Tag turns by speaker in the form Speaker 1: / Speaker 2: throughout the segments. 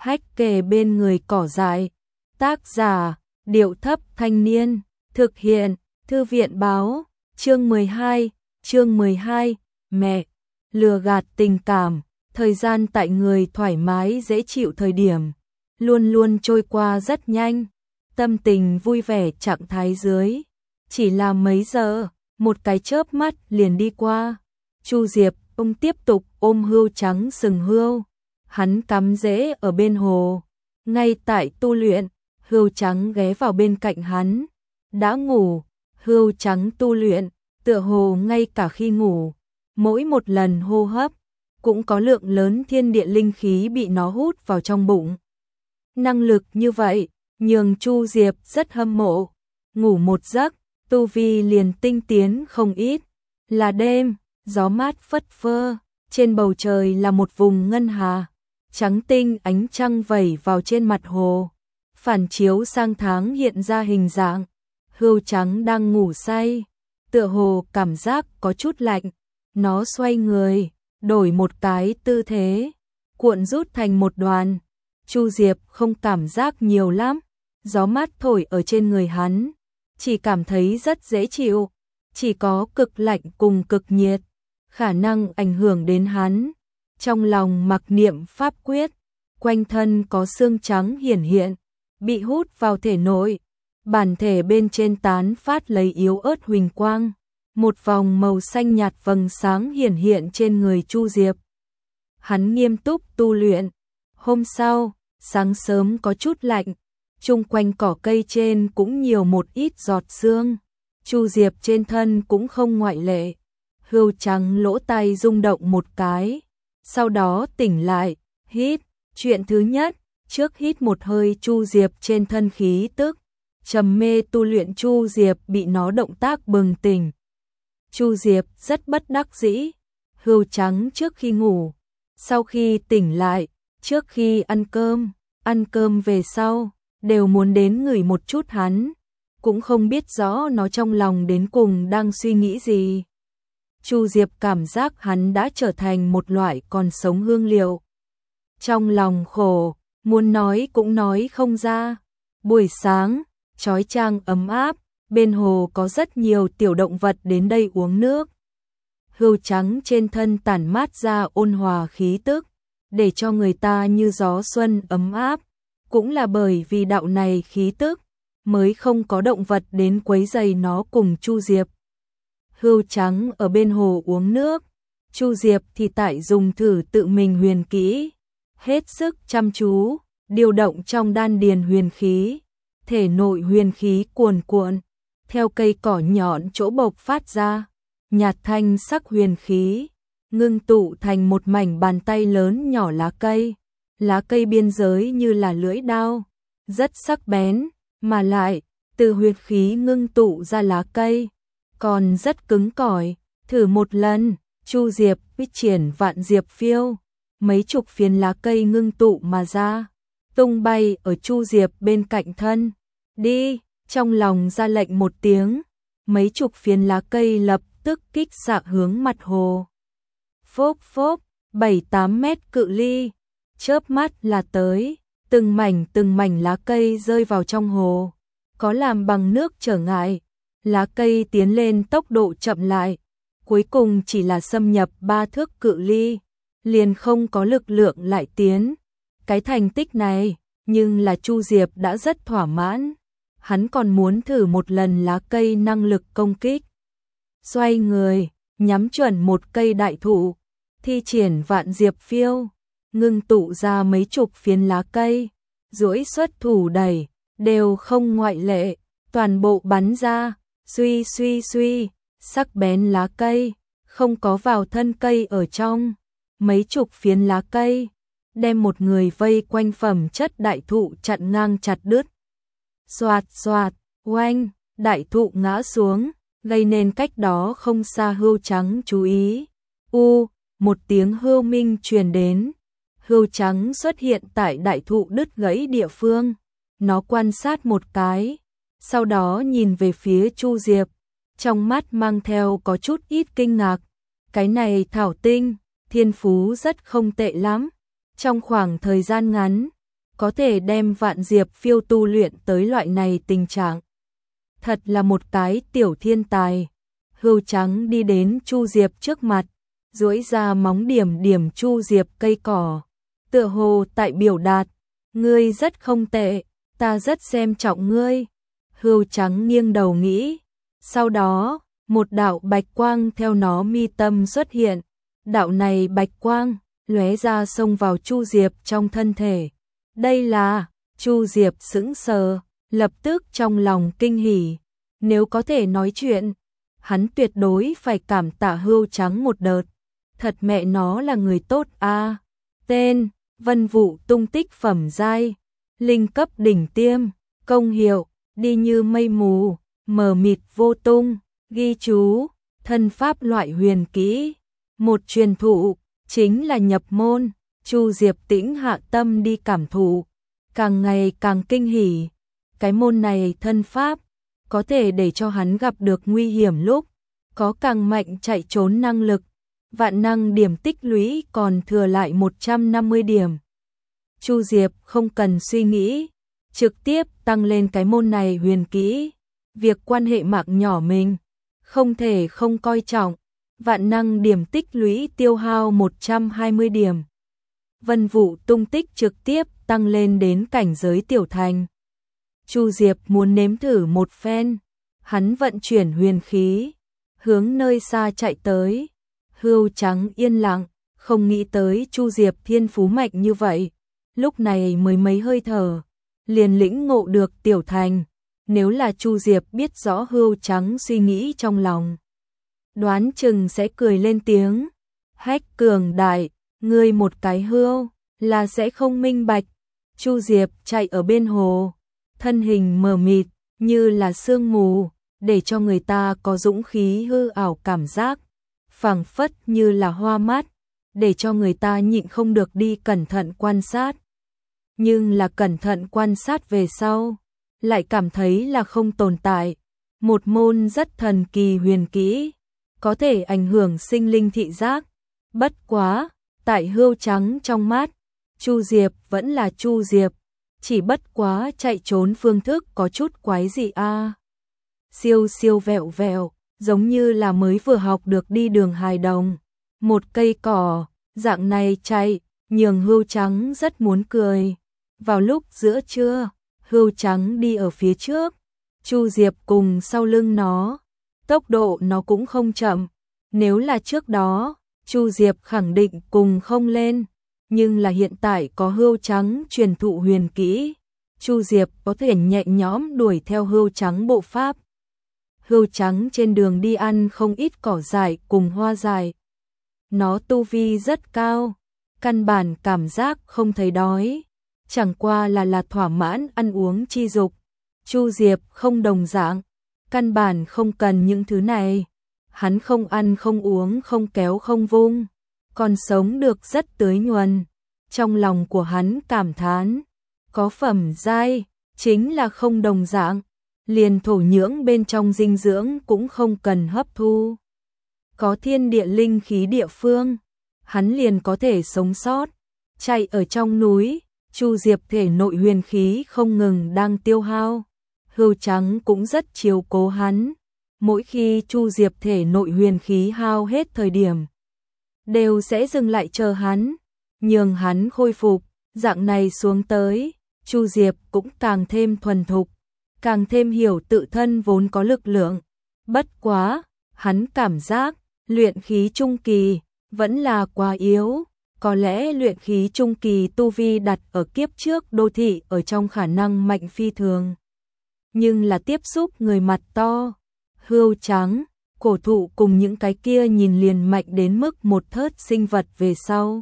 Speaker 1: hách kề bên người cỏ dại. Tác giả, Điệu Thấp Thanh Niên, thực hiện, Thư viện Báo, chương 12, mẹ, lừa gạt tình cảm, thời gian tại người thoải mái dễ chịu thời điểm, luôn luôn trôi qua rất nhanh, tâm tình vui vẻ trạng thái dưới, chỉ là mấy giờ, một cái chớp mắt liền đi qua. Chu Diệp, ông tiếp tục ôm hươu trắng sừng hươu, hắn cắm rễ ở bên hồ, ngay tại tu luyện, hươu trắng ghé vào bên cạnh hắn, đã ngủ, hươu trắng tu luyện, tựa hồ ngay cả khi ngủ, mỗi một lần hô hấp, cũng có lượng lớn thiên địa linh khí bị nó hút vào trong bụng. Năng lực như vậy, nhường Chu Diệp rất hâm mộ, ngủ một giấc, tu vi liền tinh tiến không ít, là đêm, gió mát phất phơ, trên bầu trời là một vùng ngân hà, trắng tinh ánh trăng vẩy vào trên mặt hồ, phản chiếu sang tháng hiện ra hình dạng, hươu trắng đang ngủ say, tựa hồ cảm giác có chút lạnh, nó xoay người, đổi một cái tư thế, cuộn rút thành một đoàn. Chu Diệp không cảm giác nhiều lắm, gió mát thổi ở trên người hắn, chỉ cảm thấy rất dễ chịu, chỉ có cực lạnh cùng cực nhiệt, khả năng ảnh hưởng đến hắn. Trong lòng mặc niệm pháp quyết, quanh thân có xương trắng hiển hiện, bị hút vào thể nội, bản thể bên trên tán phát lấy yếu ớt huỳnh quang, một vòng màu xanh nhạt vầng sáng hiển hiện trên người Chu Diệp. Hắn nghiêm túc tu luyện. Hôm sau, sáng sớm có chút lạnh, chung quanh cỏ cây trên cũng nhiều một ít giọt sương. Chu Diệp trên thân cũng không ngoại lệ. Hươu trắng lỗ tai rung động một cái, sau đó tỉnh lại, hít. Chuyện thứ nhất, trước hít một hơi Chu Diệp trên thân khí tức. Trầm mê tu luyện Chu Diệp bị nó động tác bừng tỉnh. Chu Diệp rất bất đắc dĩ. Hươu trắng trước khi ngủ, sau khi tỉnh lại, trước khi ăn cơm về sau, đều muốn đến ngửi một chút hắn, cũng không biết rõ nó trong lòng đến cùng đang suy nghĩ gì. Chu Diệp cảm giác hắn đã trở thành một loại còn sống hương liệu. Trong lòng khổ, muốn nói cũng nói không ra. Buổi sáng, chói chang ấm áp, bên hồ có rất nhiều tiểu động vật đến đây uống nước. Hươu trắng trên thân tản mát ra ôn hòa khí tức, để cho người ta như gió xuân ấm áp, cũng là bởi vì đạo này khí tức, mới không có động vật đến quấy rầy nó cùng Chu Diệp. Hươu trắng ở bên hồ uống nước, Chu Diệp thì tại dùng thử tự mình huyền kỹ, hết sức chăm chú, điều động trong đan điền huyền khí, thể nội huyền khí cuồn cuộn, theo cây cỏ nhọn chỗ bộc phát ra, nhạt thanh sắc huyền khí, ngưng tụ thành một mảnh bàn tay lớn nhỏ lá cây biên giới như là lưỡi dao, rất sắc bén, mà lại, từ huyền khí ngưng tụ ra lá cây, còn rất cứng cỏi. Thử một lần, Chu Diệp viết triển vạn diệp phiêu, mấy chục phiến lá cây ngưng tụ mà ra, tung bay ở Chu Diệp bên cạnh thân. Đi, trong lòng ra lệnh một tiếng, mấy chục phiến lá cây lập tức kích xạ hướng mặt hồ. Phốp phốp, 7-8 mét cự ly, chớp mắt là tới, từng mảnh lá cây rơi vào trong hồ, có làm bằng nước trở ngại, lá cây tiến lên tốc độ chậm lại, cuối cùng chỉ là xâm nhập 3 thước cự ly, liền không có lực lượng lại tiến. Cái thành tích này, nhưng là Chu Diệp đã rất thỏa mãn, hắn còn muốn thử một lần lá cây năng lực công kích. Xoay người, nhắm chuẩn một cây đại thụ, thi triển vạn diệp phiêu, ngưng tụ ra mấy chục phiến lá cây, duỗi xuất thủ đẩy, đều không ngoại lệ, toàn bộ bắn ra, suy suy suy, sắc bén lá cây, không có vào thân cây ở trong, mấy chục phiến lá cây, đem một người vây quanh phẩm chất đại thụ chặn ngang chặt đứt. Xoạt xoạt, oanh, đại thụ ngã xuống, gây nên cách đó không xa hươu trắng chú ý. Một tiếng hươu minh truyền đến. Hươu trắng xuất hiện tại đại thụ đứt gãy địa phương. Nó quan sát một cái, sau đó nhìn về phía Chu Diệp, trong mắt mang theo có chút ít kinh ngạc. Cái này thảo tinh, thiên phú rất không tệ lắm. Trong khoảng thời gian ngắn, có thể đem Vạn Diệp Phiêu tu luyện tới loại này tình trạng. Thật là một cái tiểu thiên tài. Hươu Trắng đi đến Chu Diệp trước mặt, duỗi ra móng điểm điểm Chu Diệp cây cỏ, tựa hồ tại biểu đạt, ngươi rất không tệ, ta rất xem trọng ngươi. Hươu Trắng nghiêng đầu nghĩ, sau đó, một đạo bạch quang theo nó mi tâm xuất hiện, đạo này bạch quang lóe ra xông vào Chu Diệp trong thân thể. Đây là, Chu Diệp sững sờ, lập tức trong lòng kinh hỉ, nếu có thể nói chuyện, hắn tuyệt đối phải cảm tạ Hươu Trắng một đợt. Thật mẹ nó là người tốt a. Tên: Vân Vụ tung tích phẩm giai, linh cấp đỉnh tiêm, công hiệu: đi như mây mù, mờ mịt vô tung, ghi chú: thân pháp loại huyền kỹ, một truyền thụ, chính là nhập môn. Chu Diệp tĩnh hạ tâm đi cảm thụ, càng ngày càng kinh hỉ. Cái môn này thân pháp có thể để cho hắn gặp được nguy hiểm lúc có càng mạnh chạy trốn năng lực. Vạn năng điểm tích lũy còn thừa lại 150 điểm. Chu Diệp không cần suy nghĩ, trực tiếp tăng lên cái môn này huyền kỹ. Việc quan hệ mạng nhỏ mình, không thể không coi trọng. Vạn năng điểm tích lũy tiêu hao 120 điểm. Vân Vụ tung tích trực tiếp tăng lên đến cảnh giới tiểu thành. Chu Diệp muốn nếm thử một phen, hắn vận chuyển huyền khí, hướng nơi xa chạy tới. Hươu Trắng yên lặng, không nghĩ tới Chu Diệp thiên phú mạnh như vậy, lúc này mới mấy hơi thở, liền lĩnh ngộ được tiểu thành. Nếu là Chu Diệp biết rõ Hươu Trắng suy nghĩ trong lòng, đoán chừng sẽ cười lên tiếng, hách cường đại, ngươi một cái hươu là sẽ không minh bạch. Chu Diệp chạy ở bên hồ, thân hình mờ mịt như là sương mù, để cho người ta có dũng khí hư ảo cảm giác, phảng phất như là hoa mát, để cho người ta nhịn không được đi cẩn thận quan sát. Nhưng là cẩn thận quan sát về sau, lại cảm thấy là không tồn tại. Một môn rất thần kỳ huyền kỹ, có thể ảnh hưởng sinh linh thị giác. Bất quá, tại Hươu Trắng trong mắt, Chu Diệp vẫn là Chu Diệp, chỉ bất quá chạy trốn phương thức có chút quái dị a. Siêu siêu vẹo vẹo, giống như là mới vừa học được đi đường hài đồng. Một cây cỏ, dạng này chạy, nhường Hươu Trắng rất muốn cười. Vào lúc giữa trưa, Hươu Trắng đi ở phía trước, Chu Diệp cùng sau lưng nó. Tốc độ nó cũng không chậm. Nếu là trước đó, Chu Diệp khẳng định cùng không lên. Nhưng là hiện tại có Hươu Trắng truyền thụ huyền kỹ, Chu Diệp có thể nhẹ nhõm đuổi theo Hươu Trắng bộ pháp. Hươu Trắng trên đường đi ăn không ít cỏ dại cùng hoa dại. Nó tu vi rất cao, căn bản cảm giác không thấy đói, chẳng qua là thỏa mãn ăn uống chi dục. Chu Diệp không đồng dạng, căn bản không cần những thứ này. Hắn không ăn không uống không kéo không vung, còn sống được rất tưới nhuần. Trong lòng của hắn cảm thán, có phẩm giai, chính là không đồng dạng, liền thổ nhưỡng bên trong dinh dưỡng cũng không cần hấp thu. Có thiên địa linh khí địa phương, hắn liền có thể sống sót. Chạy ở trong núi, Chu Diệp thể nội huyền khí không ngừng đang tiêu hao. Hươu Trắng cũng rất chiếu cố hắn. Mỗi khi Chu Diệp thể nội huyền khí hao hết thời điểm, đều sẽ dừng lại chờ hắn, nhường hắn khôi phục. Dạng này xuống tới, Chu Diệp cũng càng thêm thuần thục, càng thêm hiểu tự thân vốn có lực lượng. Bất quá, hắn cảm giác luyện khí trung kỳ vẫn là quá yếu. Có lẽ luyện khí trung kỳ tu vi đặt ở kiếp trước đô thị ở trong khả năng mạnh phi thường. Nhưng là tiếp xúc người mặt to, Hươu Trắng, cổ thụ cùng những cái kia nhìn liền mạnh đến mức một thớt sinh vật về sau.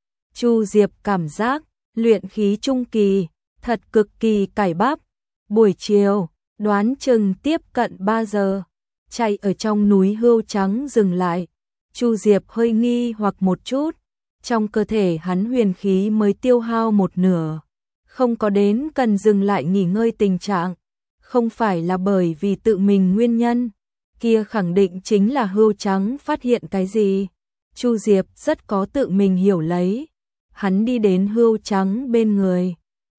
Speaker 1: Chu Diệp cảm giác luyện khí trung kỳ thật cực kỳ cải bắp. Buổi chiều, đoán chừng tiếp cận 3 giờ, chạy ở trong núi Hươu Trắng dừng lại. Chu Diệp hơi nghi hoặc một chút, trong cơ thể hắn huyền khí mới tiêu hao một nửa, không có đến cần dừng lại nghỉ ngơi tình trạng. Không phải là bởi vì tự mình nguyên nhân, kia khẳng định chính là Hươu Trắng phát hiện cái gì. Chu Diệp rất có tự mình hiểu lấy. Hắn đi đến Hươu Trắng bên người,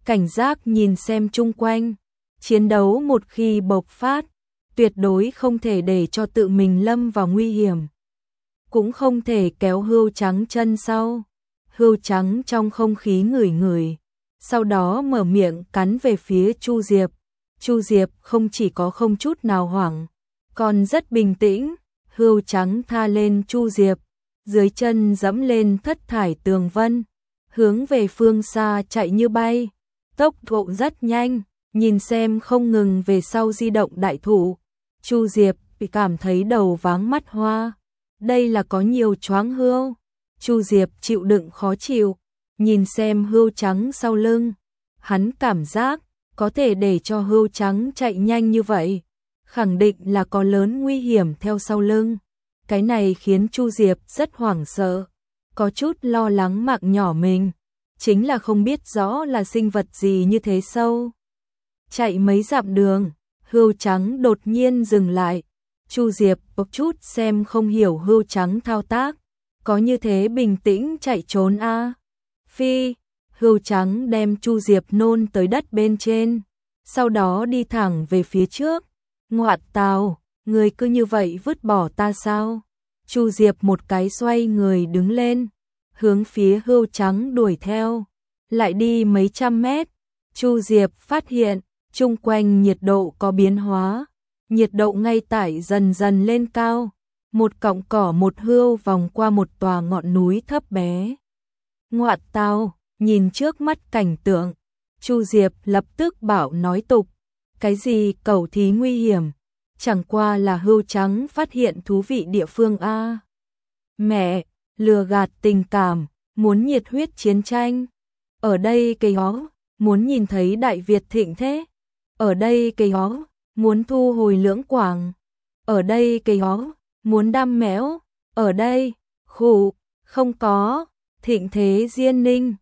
Speaker 1: cảnh giác nhìn xem chung quanh. Chiến đấu một khi bộc phát, tuyệt đối không thể để cho tự mình lâm vào nguy hiểm. Cũng không thể kéo Hươu Trắng chân sau. Hươu Trắng trong không khí ngửi ngửi, sau đó mở miệng cắn về phía Chu Diệp. Chu Diệp không chỉ có không chút nào hoảng, còn rất bình tĩnh. Hươu Trắng tha lên Chu Diệp, dưới chân dẫm lên thất thải tường vân, hướng về phương xa chạy như bay, tốc độ rất nhanh, nhìn xem không ngừng về sau di động đại thủ. Chu Diệp bị cảm thấy đầu váng mắt hoa, đây là có nhiều choáng Hươu. Chu Diệp chịu đựng khó chịu, nhìn xem Hươu Trắng sau lưng, hắn cảm giác có thể để cho Hươu Trắng chạy nhanh như vậy, khẳng định là có lớn nguy hiểm theo sau lưng. Cái này khiến Chu Diệp rất hoảng sợ, có chút lo lắng mạng nhỏ mình, chính là không biết rõ là sinh vật gì như thế sâu. Chạy mấy dặm đường, Hươu Trắng đột nhiên dừng lại. Chu Diệp có chút xem không hiểu Hươu Trắng thao tác, có như thế bình tĩnh chạy trốn a? Phi, Hươu Trắng đem Chu Diệp nôn tới đất bên trên, sau đó đi thẳng về phía trước. Ngoạn tào, người cứ như vậy vứt bỏ ta sao? Chu Diệp một cái xoay người đứng lên, hướng phía Hươu Trắng đuổi theo. Lại đi mấy trăm mét, Chu Diệp phát hiện chung quanh nhiệt độ có biến hóa, nhiệt độ ngay tại dần dần lên cao. Một cọng cỏ một hươu vòng qua một tòa ngọn núi thấp bé. Ngoạn tào, nhìn trước mắt cảnh tượng, Chu Diệp lập tức bảo nói tục, cái gì cẩu thí nguy hiểm, chẳng qua là Hươu Trắng phát hiện thú vị địa phương a. Mẹ, lừa gạt tình cảm, muốn nhiệt huyết chiến tranh. Ở đây cây hó, muốn nhìn thấy Đại Việt thịnh thế. Ở đây cây hó, muốn thu hồi Lưỡng Quảng. Ở đây cây hó, muốn đam mẽo. Ở đây, khủ, không có, thịnh thế Diên Ninh.